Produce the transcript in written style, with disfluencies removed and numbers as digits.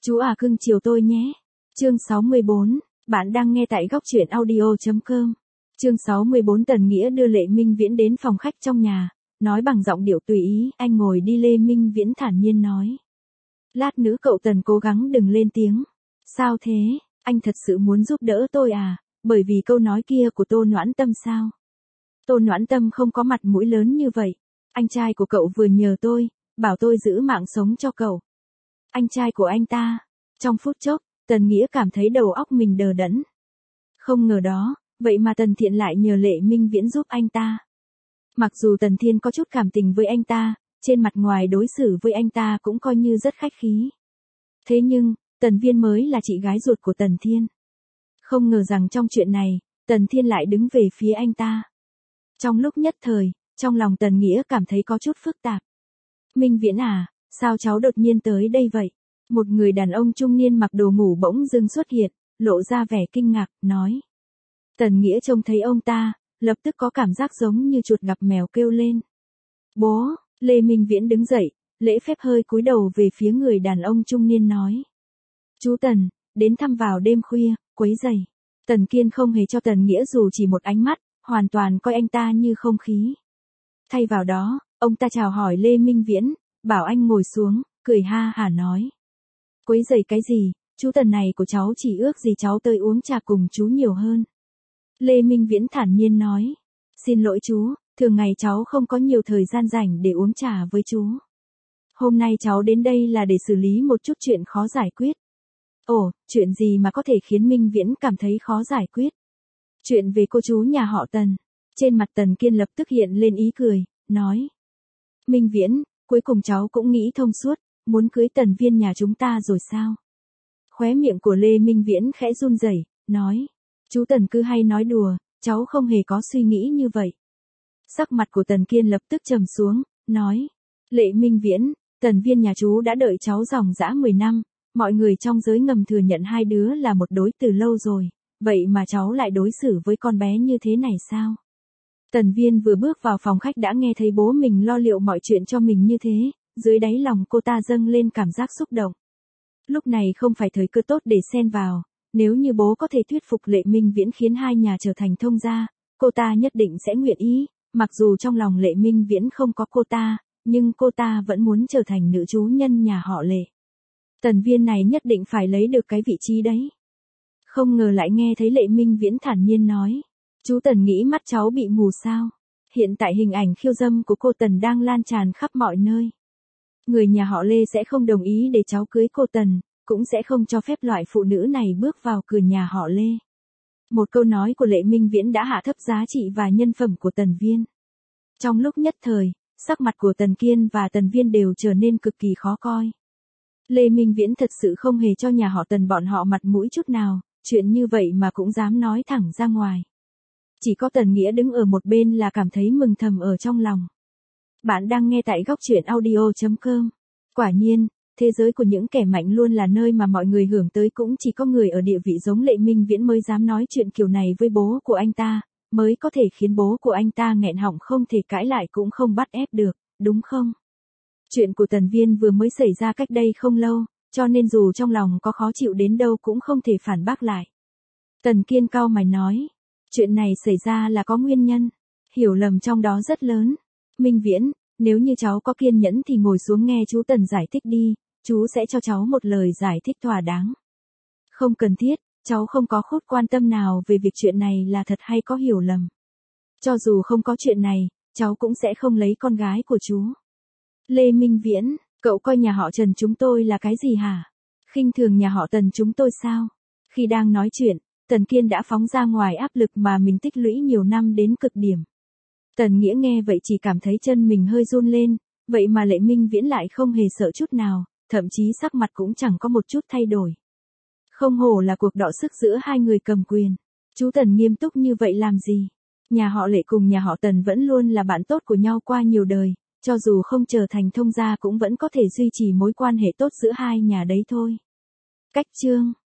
Chú à cưng chiều tôi nhé. Chương 64, bạn đang nghe tại góc truyện audio.com. Chương 64 Tần Nghĩa đưa Lệ Minh Viễn đến phòng khách trong nhà, nói bằng giọng điệu tùy ý, anh ngồi đi. Lê Minh Viễn thản nhiên nói. Lát nữa cậu Tần cố gắng đừng lên tiếng. Sao thế, anh thật sự muốn giúp đỡ tôi à, bởi vì câu nói kia của Tô Noãn Tâm sao? Tô Noãn Tâm không có mặt mũi lớn như vậy. Anh trai của cậu vừa nhờ tôi, bảo tôi giữ mạng sống cho cậu. Anh trai của anh ta. Trong phút chốc, Tần Nghĩa cảm thấy đầu óc mình đờ đẫn. Không ngờ đó, vậy mà Tần Thiện lại nhờ Lệ Minh Viễn giúp anh ta. Mặc dù Tần Thiên có chút cảm tình với anh ta, trên mặt ngoài đối xử với anh ta cũng coi như rất khách khí. Thế nhưng, Tần Viên mới là chị gái ruột của Tần Thiên. Không ngờ rằng trong chuyện này, Tần Thiên lại đứng về phía anh ta. Trong lúc nhất thời, trong lòng Tần Nghĩa cảm thấy có chút phức tạp. Minh Viễn à, sao cháu đột nhiên tới đây vậy? Một người đàn ông trung niên mặc đồ ngủ bỗng dưng xuất hiện, lộ ra vẻ kinh ngạc, nói. Tần Nghĩa trông thấy ông ta, lập tức có cảm giác giống như chuột gặp mèo kêu lên. Bố, Lê Minh Viễn đứng dậy, lễ phép hơi cúi đầu về phía người đàn ông trung niên nói. Chú Tần, đến thăm vào đêm khuya, quấy rầy. Tần Kiên không hề cho Tần Nghĩa dù chỉ một ánh mắt, hoàn toàn coi anh ta như không khí. Thay vào đó, ông ta chào hỏi Lê Minh Viễn, bảo anh ngồi xuống, cười ha hả nói. Quấy rầy cái gì, chú Tần này của cháu chỉ ước gì cháu tới uống trà cùng chú nhiều hơn. Lê Minh Viễn thản nhiên nói. Xin lỗi chú, thường ngày cháu không có nhiều thời gian rảnh để uống trà với chú. Hôm nay cháu đến đây là để xử lý một chút chuyện khó giải quyết. Ồ, chuyện gì mà có thể khiến Minh Viễn cảm thấy khó giải quyết? Chuyện về cô chú nhà họ Tần. Trên mặt Tần Kiên lập tức hiện lên ý cười, nói. Minh Viễn, cuối cùng cháu cũng nghĩ thông suốt, muốn cưới Tần Viên nhà chúng ta rồi sao? Khóe miệng của Lê Minh Viễn khẽ run rẩy, nói. Chú Tần cứ hay nói đùa, cháu không hề có suy nghĩ như vậy. Sắc mặt của Tần Kiên lập tức trầm xuống, nói. Lệ Minh Viễn, Tần Viên nhà chú đã đợi cháu dòng dã 10 năm, mọi người trong giới ngầm thừa nhận hai đứa là một đối từ lâu rồi, vậy mà cháu lại đối xử với con bé như thế này sao? Tần Viên vừa bước vào phòng khách đã nghe thấy bố mình lo liệu mọi chuyện cho mình như thế, dưới đáy lòng cô ta dâng lên cảm giác xúc động. Lúc này không phải thời cơ tốt để xen vào, nếu như bố có thể thuyết phục Lệ Minh Viễn khiến hai nhà trở thành thông gia, cô ta nhất định sẽ nguyện ý, mặc dù trong lòng Lệ Minh Viễn không có cô ta, nhưng cô ta vẫn muốn trở thành nữ chủ nhân nhà họ Lệ. Tần Viên này nhất định phải lấy được cái vị trí đấy. Không ngờ lại nghe thấy Lệ Minh Viễn thản nhiên nói. Chú Tần nghĩ mắt cháu bị mù sao? Hiện tại hình ảnh khiêu dâm của cô Tần đang lan tràn khắp mọi nơi. Người nhà họ Lê sẽ không đồng ý để cháu cưới cô Tần, cũng sẽ không cho phép loại phụ nữ này bước vào cửa nhà họ Lê. Một câu nói của Lệ Minh Viễn đã hạ thấp giá trị và nhân phẩm của Tần Viên. Trong lúc nhất thời, sắc mặt của Tần Kiên và Tần Viên đều trở nên cực kỳ khó coi. Lê Minh Viễn thật sự không hề cho nhà họ Tần bọn họ mặt mũi chút nào, chuyện như vậy mà cũng dám nói thẳng ra ngoài. Chỉ có Tần Nghĩa đứng ở một bên là cảm thấy mừng thầm ở trong lòng. Bạn đang nghe tại góc truyện audio.com. Quả nhiên, thế giới của những kẻ mạnh luôn là nơi mà mọi người hưởng tới, cũng chỉ có người ở địa vị giống Lệ Minh Viễn mới dám nói chuyện kiểu này với bố của anh ta, mới có thể khiến bố của anh ta nghẹn họng không thể cãi lại cũng không bắt ép được, đúng không? Chuyện của Tần Viên vừa mới xảy ra cách đây không lâu, cho nên dù trong lòng có khó chịu đến đâu cũng không thể phản bác lại. Tần Kiên cau mày nói, chuyện này xảy ra là có nguyên nhân, hiểu lầm trong đó rất lớn. Minh Viễn, nếu như cháu có kiên nhẫn thì ngồi xuống nghe chú Tần giải thích đi, chú sẽ cho cháu một lời giải thích thỏa đáng. Không cần thiết, cháu không có chút quan tâm nào về việc chuyện này là thật hay có hiểu lầm. Cho dù không có chuyện này, cháu cũng sẽ không lấy con gái của chú. Lê Minh Viễn, cậu coi nhà họ Trần chúng tôi là cái gì hả? Khinh thường nhà họ Tần chúng tôi sao? Khi đang nói chuyện, Tần Kiên đã phóng ra ngoài áp lực mà mình tích lũy nhiều năm đến cực điểm. Tần Nghĩa nghe vậy chỉ cảm thấy chân mình hơi run lên, vậy mà Lệ Minh Viễn lại không hề sợ chút nào, thậm chí sắc mặt cũng chẳng có một chút thay đổi. Không hổ là cuộc đọ sức giữa hai người cầm quyền. Chú Tần nghiêm túc như vậy làm gì? Nhà họ Lệ cùng nhà họ Tần vẫn luôn là bạn tốt của nhau qua nhiều đời, cho dù không trở thành thông gia cũng vẫn có thể duy trì mối quan hệ tốt giữa hai nhà đấy thôi. Cách chương